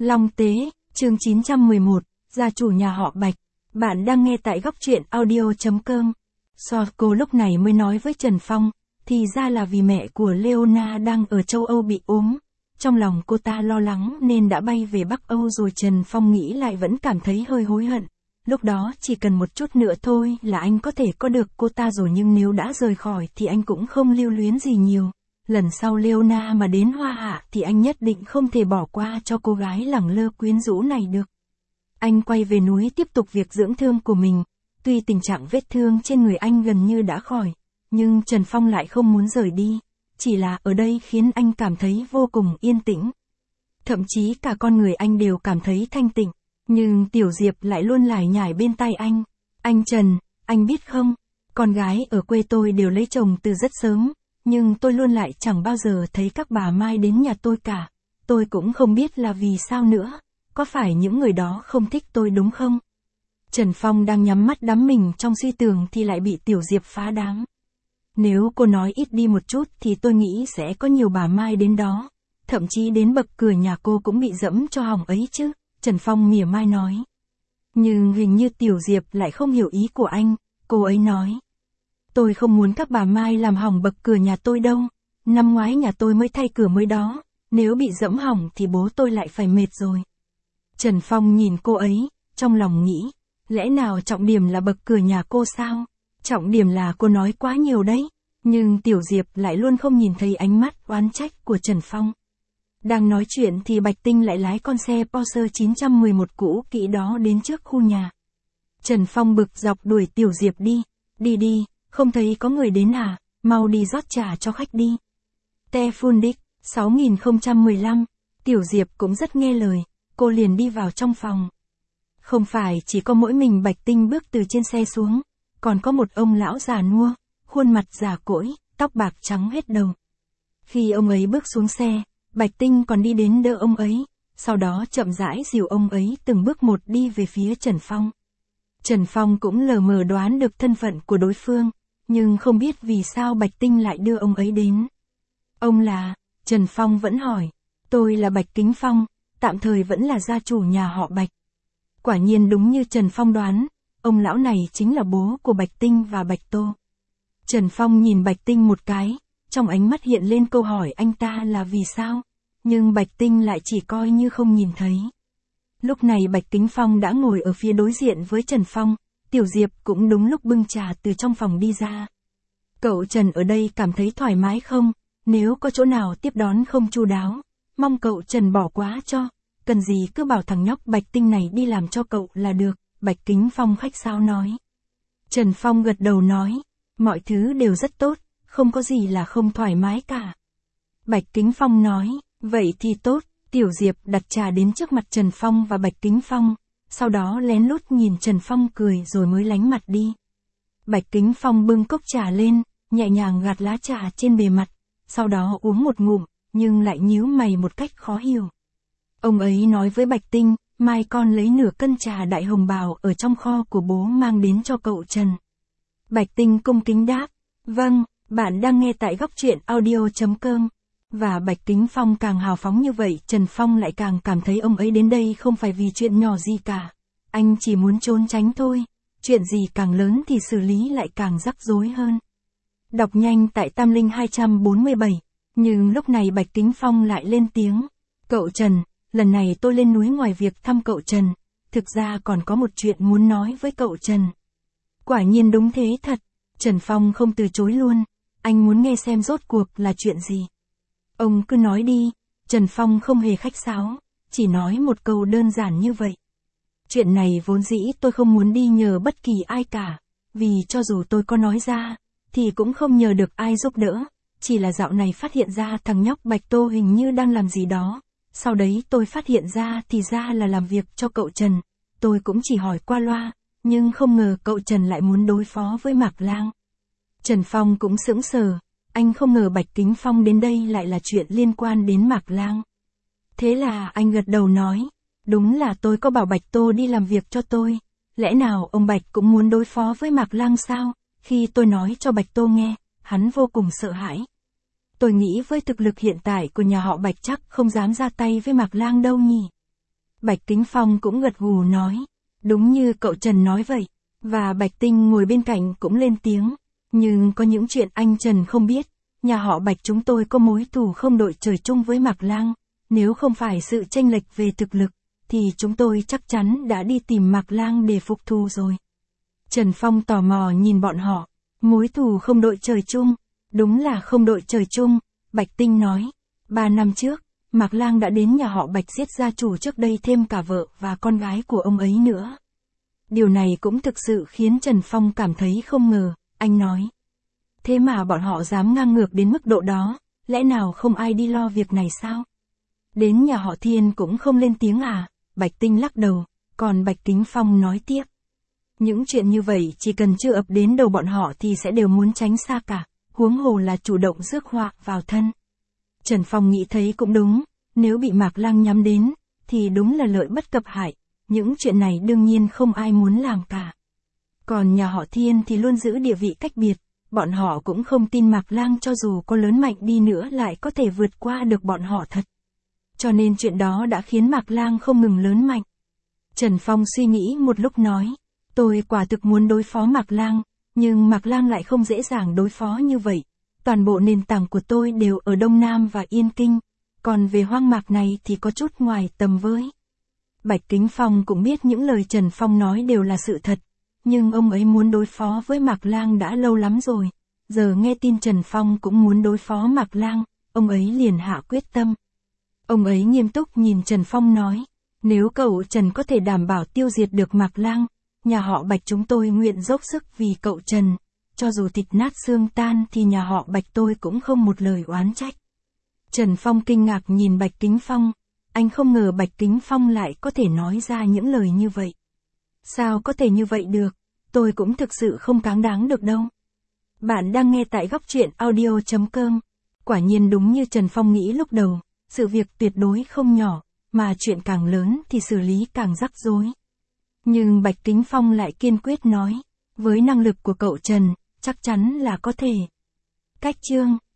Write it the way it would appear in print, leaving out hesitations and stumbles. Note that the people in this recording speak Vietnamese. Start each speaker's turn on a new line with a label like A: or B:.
A: Long Tế, chương 911, gia chủ nhà họ Bạch. Bạn đang nghe tại góc truyện audio.com. Cô lúc này mới nói với Trần Phong, thì ra là vì mẹ của Leona đang ở châu Âu bị ốm. Trong lòng cô ta lo lắng nên đã bay về Bắc Âu rồi. Trần Phong nghĩ lại vẫn cảm thấy hơi hối hận. Lúc đó chỉ cần một chút nữa thôi là anh có thể có được cô ta rồi, nhưng nếu đã rời khỏi thì anh cũng không lưu luyến gì nhiều. Lần sau Leona mà đến Hoa Hạ thì anh nhất định không thể bỏ qua cho cô gái lẳng lơ quyến rũ này được. Anh quay về núi tiếp tục việc dưỡng thương của mình. Tuy tình trạng vết thương trên người anh gần như đã khỏi, nhưng Trần Phong lại không muốn rời đi. Chỉ là ở đây khiến anh cảm thấy vô cùng yên tĩnh. Thậm chí cả con người anh đều cảm thấy thanh tịnh. Nhưng Tiểu Diệp lại luôn lải nhải bên tai anh. Anh Trần, anh biết không, con gái ở quê tôi đều lấy chồng từ rất sớm. Nhưng tôi luôn lại chẳng bao giờ thấy các bà Mai đến nhà tôi cả. Tôi cũng không biết là vì sao nữa. Có phải những người đó không thích tôi đúng không? Trần Phong đang nhắm mắt đắm mình trong suy tưởng thì lại bị Tiểu Diệp phá đám. Nếu cô nói ít đi một chút thì tôi nghĩ sẽ có nhiều bà Mai đến đó. Thậm chí đến bậc cửa nhà cô cũng bị dẫm cho hỏng ấy chứ. Trần Phong mỉa mai nói. Nhưng hình như Tiểu Diệp lại không hiểu ý của anh. Cô ấy nói. Tôi không muốn các bà Mai làm hỏng bậc cửa nhà tôi đâu. Năm ngoái nhà tôi mới thay cửa mới đó. Nếu bị dẫm hỏng thì bố tôi lại phải mệt rồi. Trần Phong nhìn cô ấy, trong lòng nghĩ. Lẽ nào trọng điểm là bậc cửa nhà cô sao? Trọng điểm là cô nói quá nhiều đấy. Nhưng Tiểu Diệp lại luôn không nhìn thấy ánh mắt oán trách của Trần Phong. Đang nói chuyện thì Bạch Tinh lại lái con xe Porsche 911 cũ kỹ đó đến trước khu nhà. Trần Phong bực dọc đuổi Tiểu Diệp đi. Đi đi, không thấy có người đến à, mau đi rót trà cho khách đi. Te Phun Đích, 6015, Tiểu Diệp cũng rất nghe lời, cô liền đi vào trong phòng. Không phải chỉ có mỗi mình Bạch Tinh bước từ trên xe xuống, còn có một ông lão già nua, khuôn mặt già cỗi, tóc bạc trắng hết đầu. Khi ông ấy bước xuống xe, Bạch Tinh còn đi đến đỡ ông ấy, sau đó chậm rãi dìu ông ấy từng bước một đi về phía Trần Phong. Trần Phong cũng lờ mờ đoán được thân phận của đối phương, nhưng không biết vì sao Bạch Tinh lại đưa ông ấy đến. Ông là, Trần Phong vẫn hỏi, tôi là Bạch Kính Phong, tạm thời vẫn là gia chủ nhà họ Bạch. Quả nhiên đúng như Trần Phong đoán, ông lão này chính là bố của Bạch Tinh và Bạch Tô. Trần Phong nhìn Bạch Tinh một cái, trong ánh mắt hiện lên câu hỏi anh ta là vì sao, nhưng Bạch Tinh lại chỉ coi như không nhìn thấy. Lúc này Bạch Kính Phong đã ngồi ở phía đối diện với Trần Phong, Tiểu Diệp cũng đúng lúc bưng trà từ trong phòng đi ra. Cậu Trần ở đây cảm thấy thoải mái không? Nếu có chỗ nào tiếp đón không chu đáo, mong cậu Trần bỏ qua cho, cần gì cứ bảo thằng nhóc Bạch Tinh này đi làm cho cậu là được, Bạch Kính Phong khách sáo nói. Trần Phong gật đầu nói, mọi thứ đều rất tốt, không có gì là không thoải mái cả. Bạch Kính Phong nói, vậy thì tốt. Tiểu Diệp đặt trà đến trước mặt Trần Phong và Bạch Kính Phong, sau đó lén lút nhìn Trần Phong cười rồi mới lánh mặt đi. Bạch Kính Phong bưng cốc trà lên, nhẹ nhàng gạt lá trà trên bề mặt, sau đó uống một ngụm, nhưng lại nhíu mày một cách khó hiểu. Ông ấy nói với Bạch Tinh, mai con lấy nửa cân trà đại hồng bào ở trong kho của bố mang đến cho cậu Trần. Bạch Tinh cung kính đáp, vâng, bạn đang nghe tại góc truyện audio.com. Và Bạch Kính Phong càng hào phóng như vậy, Trần Phong lại càng cảm thấy ông ấy đến đây không phải vì chuyện nhỏ gì cả. Anh chỉ muốn trốn tránh thôi, chuyện gì càng lớn thì xử lý lại càng rắc rối hơn. Đọc nhanh tại Tam Linh 247, nhưng lúc này Bạch Kính Phong lại lên tiếng. Cậu Trần, lần này tôi lên núi ngoài việc thăm cậu Trần, thực ra còn có một chuyện muốn nói với cậu Trần. Quả nhiên đúng thế thật, Trần Phong không từ chối luôn, anh muốn nghe xem rốt cuộc là chuyện gì. Ông cứ nói đi, Trần Phong không hề khách sáo, chỉ nói một câu đơn giản như vậy. Chuyện này vốn dĩ tôi không muốn đi nhờ bất kỳ ai cả, vì cho dù tôi có nói ra, thì cũng không nhờ được ai giúp đỡ, chỉ là dạo này phát hiện ra thằng nhóc Bạch Tô hình như đang làm gì đó, sau đấy tôi phát hiện ra thì ra là làm việc cho cậu Trần, tôi cũng chỉ hỏi qua loa, nhưng không ngờ cậu Trần lại muốn đối phó với Mạc Lang. Trần Phong cũng sững sờ. Anh không ngờ Bạch Kính Phong đến đây lại là chuyện liên quan đến Mạc Lang. Thế là anh gật đầu nói, đúng là tôi có bảo Bạch Tô đi làm việc cho tôi. Lẽ nào ông Bạch cũng muốn đối phó với Mạc Lang sao? Khi tôi nói cho Bạch Tô nghe, hắn vô cùng sợ hãi. Tôi nghĩ với thực lực hiện tại của nhà họ Bạch chắc không dám ra tay với Mạc Lang đâu nhỉ. Bạch Kính Phong cũng gật gù nói. Đúng như cậu Trần nói vậy. Và Bạch Tinh ngồi bên cạnh cũng lên tiếng. Nhưng có những chuyện anh Trần không biết. Nhà họ Bạch chúng tôi có mối thù không đội trời chung với Mạc Lang. Nếu không phải sự chênh lệch về thực lực, thì chúng tôi chắc chắn đã đi tìm Mạc Lang để phục thù rồi. Trần Phong tò mò nhìn bọn họ. Mối thù không đội trời chung. Đúng là không đội trời chung, Bạch Tinh nói. 3 năm trước, Mạc Lang đã đến nhà họ Bạch giết gia chủ trước đây thêm cả vợ và con gái của ông ấy nữa. Điều này cũng thực sự khiến Trần Phong cảm thấy không ngờ, anh nói. Thế mà bọn họ dám ngang ngược đến mức độ đó, lẽ nào không ai đi lo việc này sao? Đến nhà họ Thiên cũng không lên tiếng à? Bạch Tinh lắc đầu, còn Bạch Kính Phong nói tiếp. Những chuyện như vậy chỉ cần chưa ập đến đầu bọn họ thì sẽ đều muốn tránh xa cả, huống hồ là chủ động rước họa vào thân. Trần Phong nghĩ thấy cũng đúng, nếu bị Mạc Lang nhắm đến, thì đúng là lợi bất cập hại, những chuyện này đương nhiên không ai muốn làm cả. Còn nhà họ Thiên thì luôn giữ địa vị cách biệt, bọn họ cũng không tin Mạc Lang cho dù có lớn mạnh đi nữa lại có thể vượt qua được bọn họ thật. Cho nên chuyện đó đã khiến Mạc Lang không ngừng lớn mạnh. Trần Phong suy nghĩ một lúc nói, tôi quả thực muốn đối phó Mạc Lang, nhưng Mạc Lang lại không dễ dàng đối phó như vậy. Toàn bộ nền tảng của tôi đều ở Đông Nam và Yên Kinh, còn về hoang mạc này thì có chút ngoài tầm với. Bạch Kính Phong cũng biết những lời Trần Phong nói đều là sự thật, nhưng ông ấy muốn đối phó với Mạc Lang đã lâu lắm rồi. Giờ nghe tin Trần Phong cũng muốn đối phó Mạc Lang, ông ấy liền hạ quyết tâm. Ông ấy nghiêm túc nhìn Trần Phong nói, nếu cậu Trần có thể đảm bảo tiêu diệt được Mạc Lang, nhà họ Bạch chúng tôi nguyện dốc sức vì cậu Trần. Cho dù thịt nát xương tan thì nhà họ Bạch tôi cũng không một lời oán trách. Trần Phong kinh ngạc nhìn Bạch Kính Phong, anh không ngờ Bạch Kính Phong lại có thể nói ra những lời như vậy. Sao có thể như vậy được, tôi cũng thực sự không cáng đáng được đâu. Bạn đang nghe tại góc truyện audio.com. Quả nhiên đúng như Trần Phong nghĩ lúc đầu, sự việc tuyệt đối không nhỏ, mà chuyện càng lớn thì xử lý càng rắc rối. Nhưng Bạch Kính Phong lại kiên quyết nói, với năng lực của cậu Trần, chắc chắn là có thể. Cách chương